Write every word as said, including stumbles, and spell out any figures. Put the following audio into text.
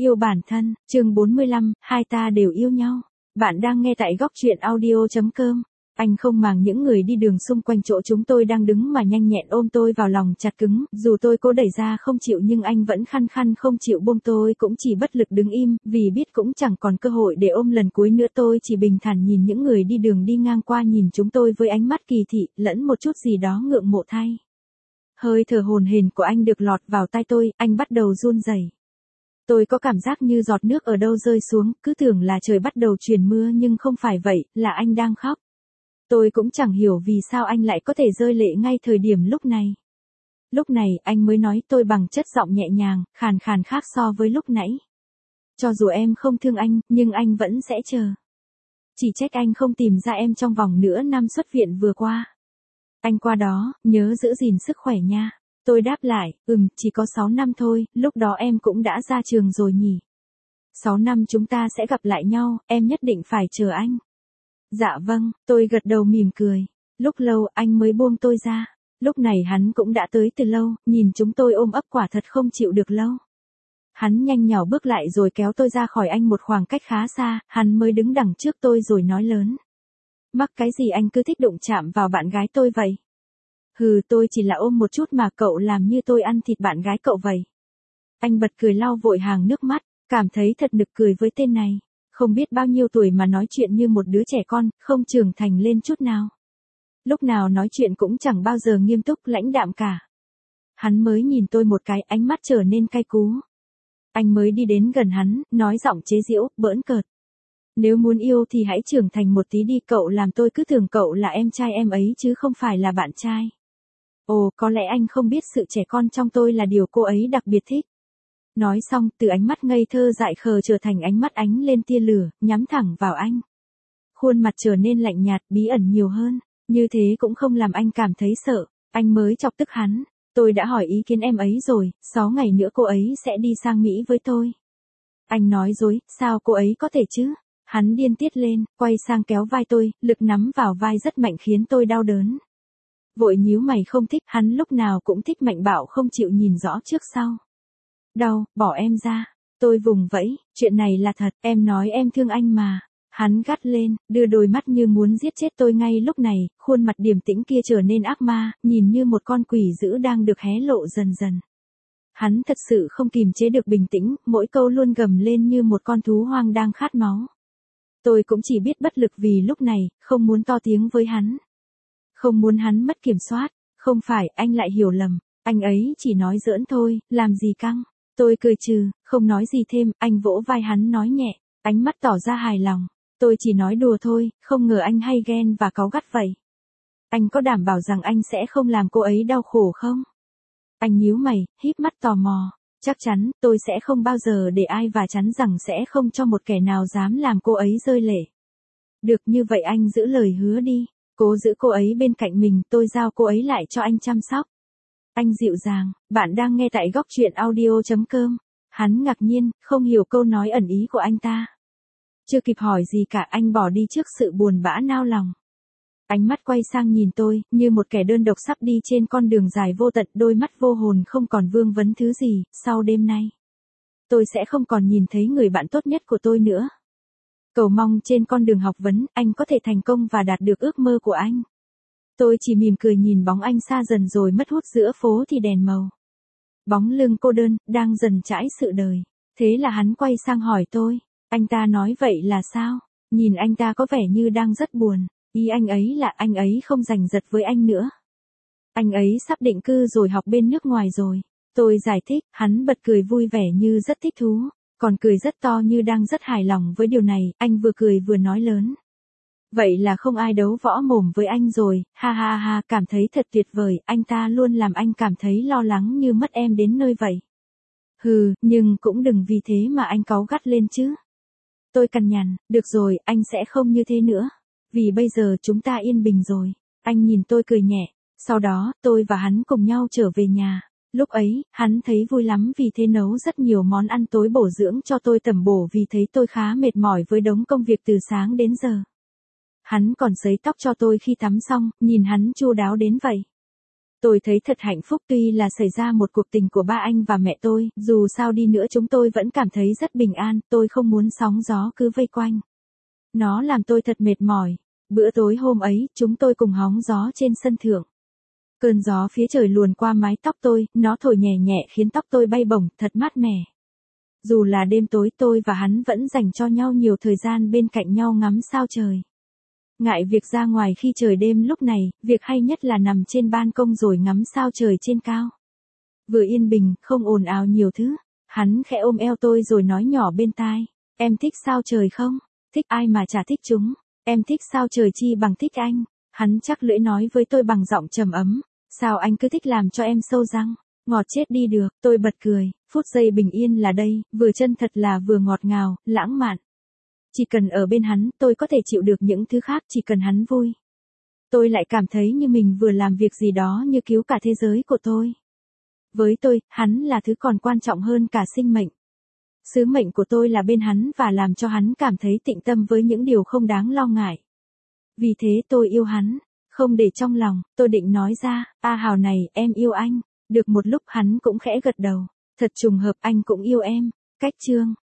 Yêu bản thân, chương bốn mươi lăm, hai ta đều yêu nhau. Bạn đang nghe tại góc truyện audio chấm com. Anh không màng những người đi đường xung quanh chỗ chúng tôi đang đứng mà nhanh nhẹn ôm tôi vào lòng chặt cứng, dù tôi cố đẩy ra không chịu nhưng anh vẫn khăng khăng không chịu buông tôi, cũng chỉ bất lực đứng im, vì biết cũng chẳng còn cơ hội để ôm lần cuối nữa. Tôi chỉ bình thản nhìn những người đi đường đi ngang qua nhìn chúng tôi với ánh mắt kỳ thị, lẫn một chút gì đó ngưỡng mộ thay. Hơi thở hồn hển của anh được lọt vào tai tôi, anh bắt đầu run rẩy. Tôi có cảm giác như giọt nước ở đâu rơi xuống, cứ tưởng là trời bắt đầu chuyển mưa nhưng không phải vậy, là anh đang khóc. Tôi cũng chẳng hiểu vì sao anh lại có thể rơi lệ ngay thời điểm lúc này. Lúc này anh mới nói tôi bằng chất giọng nhẹ nhàng, khàn khàn khác so với lúc nãy. Cho dù em không thương anh, nhưng anh vẫn sẽ chờ. Chỉ trách anh không tìm ra em trong vòng nửa năm xuất viện vừa qua. Anh qua đó, nhớ giữ gìn sức khỏe nha. Tôi đáp lại, ừm, chỉ có sáu năm thôi, lúc đó em cũng đã ra trường rồi nhỉ. sáu năm chúng ta sẽ gặp lại nhau, em nhất định phải chờ anh. Dạ vâng, tôi gật đầu mỉm cười. Lúc lâu anh mới buông tôi ra. Lúc này hắn cũng đã tới từ lâu, nhìn chúng tôi ôm ấp quả thật không chịu được lâu. Hắn nhanh nhảu bước lại rồi kéo tôi ra khỏi anh một khoảng cách khá xa, hắn mới đứng đằng trước tôi rồi nói lớn. Mắc cái gì anh cứ thích đụng chạm vào bạn gái tôi vậy? Hừ, tôi chỉ là ôm một chút mà cậu làm như tôi ăn thịt bạn gái cậu vậy. Anh bật cười lau vội hàng nước mắt, cảm thấy thật nực cười với tên này. Không biết bao nhiêu tuổi mà nói chuyện như một đứa trẻ con, không trưởng thành lên chút nào. Lúc nào nói chuyện cũng chẳng bao giờ nghiêm túc lãnh đạm cả. Hắn mới nhìn tôi một cái, ánh mắt trở nên cay cú. Anh mới đi đến gần hắn, nói giọng chế giễu, bỡn cợt. Nếu muốn yêu thì hãy trưởng thành một tí đi, cậu làm tôi cứ tưởng cậu là em trai em ấy chứ không phải là bạn trai. Ồ, có lẽ anh không biết sự trẻ con trong tôi là điều cô ấy đặc biệt thích. Nói xong, từ ánh mắt ngây thơ dại khờ trở thành ánh mắt ánh lên tia lửa, nhắm thẳng vào anh. Khuôn mặt trở nên lạnh nhạt, bí ẩn nhiều hơn, như thế cũng không làm anh cảm thấy sợ, anh mới chọc tức hắn. Tôi đã hỏi ý kiến em ấy rồi, sáu ngày nữa cô ấy sẽ đi sang Mỹ với tôi. Anh nói dối, sao cô ấy có thể chứ? Hắn điên tiết lên, quay sang kéo vai tôi, lực nắm vào vai rất mạnh khiến tôi đau đớn. Vội nhíu mày không thích, hắn lúc nào cũng thích mạnh bạo không chịu nhìn rõ trước sau. Đau, bỏ em ra. Tôi vùng vẫy, chuyện này là thật, em nói em thương anh mà. Hắn gắt lên, đưa đôi mắt như muốn giết chết tôi ngay lúc này, khuôn mặt điềm tĩnh kia trở nên ác ma, nhìn như một con quỷ dữ đang được hé lộ dần dần. Hắn thật sự không kìm chế được bình tĩnh, mỗi câu luôn gầm lên như một con thú hoang đang khát máu. Tôi cũng chỉ biết bất lực vì lúc này, không muốn to tiếng với hắn. Không muốn hắn mất kiểm soát, không phải, anh lại hiểu lầm, anh ấy chỉ nói giỡn thôi, làm gì căng. Tôi cười trừ, không nói gì thêm, anh vỗ vai hắn nói nhẹ, ánh mắt tỏ ra hài lòng. Tôi chỉ nói đùa thôi, không ngờ anh hay ghen và cáu gắt vậy. Anh có đảm bảo rằng anh sẽ không làm cô ấy đau khổ không? Anh nhíu mày, híp mắt tò mò. Chắc chắn, tôi sẽ không bao giờ để ai và chắn rằng sẽ không cho một kẻ nào dám làm cô ấy rơi lệ. Được, như vậy anh giữ lời hứa đi. Cố giữ cô ấy bên cạnh mình, tôi giao cô ấy lại cho anh chăm sóc. Anh dịu dàng, bạn đang nghe tại góc truyện audio chấm com. Hắn ngạc nhiên, không hiểu câu nói ẩn ý của anh ta. Chưa kịp hỏi gì cả, anh bỏ đi trước sự buồn bã nao lòng. Ánh mắt quay sang nhìn tôi, như một kẻ đơn độc sắp đi trên con đường dài vô tận, đôi mắt vô hồn không còn vương vấn thứ gì. Sau đêm nay, tôi sẽ không còn nhìn thấy người bạn tốt nhất của tôi nữa. Cầu mong trên con đường học vấn, anh có thể thành công và đạt được ước mơ của anh. Tôi chỉ mỉm cười nhìn bóng anh xa dần rồi mất hút giữa phố thì đèn màu. Bóng lưng cô đơn, đang dần trải sự đời. Thế là hắn quay sang hỏi tôi, anh ta nói vậy là sao? Nhìn anh ta có vẻ như đang rất buồn, ý anh ấy là anh ấy không giành giật với anh nữa. Anh ấy sắp định cư rồi, học bên nước ngoài rồi. Tôi giải thích, hắn bật cười vui vẻ như rất thích thú, còn cười rất to như đang rất hài lòng với điều này, anh vừa cười vừa nói lớn. Vậy là không ai đấu võ mồm với anh rồi, ha ha ha, cảm thấy thật tuyệt vời, anh ta luôn làm anh cảm thấy lo lắng như mất em đến nơi vậy. Hừ, nhưng cũng đừng vì thế mà anh cáu gắt lên chứ. Tôi cằn nhằn, được rồi, anh sẽ không như thế nữa. Vì bây giờ chúng ta yên bình rồi. Anh nhìn tôi cười nhẹ, sau đó, tôi và hắn cùng nhau trở về nhà. Lúc ấy, hắn thấy vui lắm vì thế nấu rất nhiều món ăn tối bổ dưỡng cho tôi tẩm bổ vì thấy tôi khá mệt mỏi với đống công việc từ sáng đến giờ. Hắn còn sấy tóc cho tôi khi tắm xong, nhìn hắn chu đáo đến vậy. Tôi thấy thật hạnh phúc tuy là xảy ra một cuộc tình của ba anh và mẹ tôi, dù sao đi nữa chúng tôi vẫn cảm thấy rất bình an, tôi không muốn sóng gió cứ vây quanh. Nó làm tôi thật mệt mỏi. Bữa tối hôm ấy, chúng tôi cùng hóng gió trên sân thượng. Cơn gió phía trời luồn qua mái tóc tôi, nó thổi nhẹ nhẹ khiến tóc tôi bay bổng, thật mát mẻ. Dù là đêm tối tôi và hắn vẫn dành cho nhau nhiều thời gian bên cạnh nhau ngắm sao trời. Ngại việc ra ngoài khi trời đêm lúc này, việc hay nhất là nằm trên ban công rồi ngắm sao trời trên cao. Vừa yên bình, không ồn ào nhiều thứ. Hắn khẽ ôm eo tôi rồi nói nhỏ bên tai. Em thích sao trời không? Thích ai mà chả thích chúng. Em thích sao trời chi bằng thích anh. Hắn chắc lưỡi nói với tôi bằng giọng trầm ấm. Sao anh cứ thích làm cho em sâu răng? Ngọt chết đi được, tôi bật cười. Phút giây bình yên là đây, vừa chân thật là vừa ngọt ngào, lãng mạn. Chỉ cần ở bên hắn, tôi có thể chịu được những thứ khác, chỉ cần hắn vui. Tôi lại cảm thấy như mình vừa làm việc gì đó như cứu cả thế giới của tôi. Với tôi, hắn là thứ còn quan trọng hơn cả sinh mệnh. Sứ mệnh của tôi là bên hắn và làm cho hắn cảm thấy tịnh tâm với những điều không đáng lo ngại. Vì thế tôi yêu hắn, không để trong lòng, tôi định nói ra, a Hào này, em yêu anh. Được một lúc hắn cũng khẽ gật đầu, thật trùng hợp anh cũng yêu em. Cách chương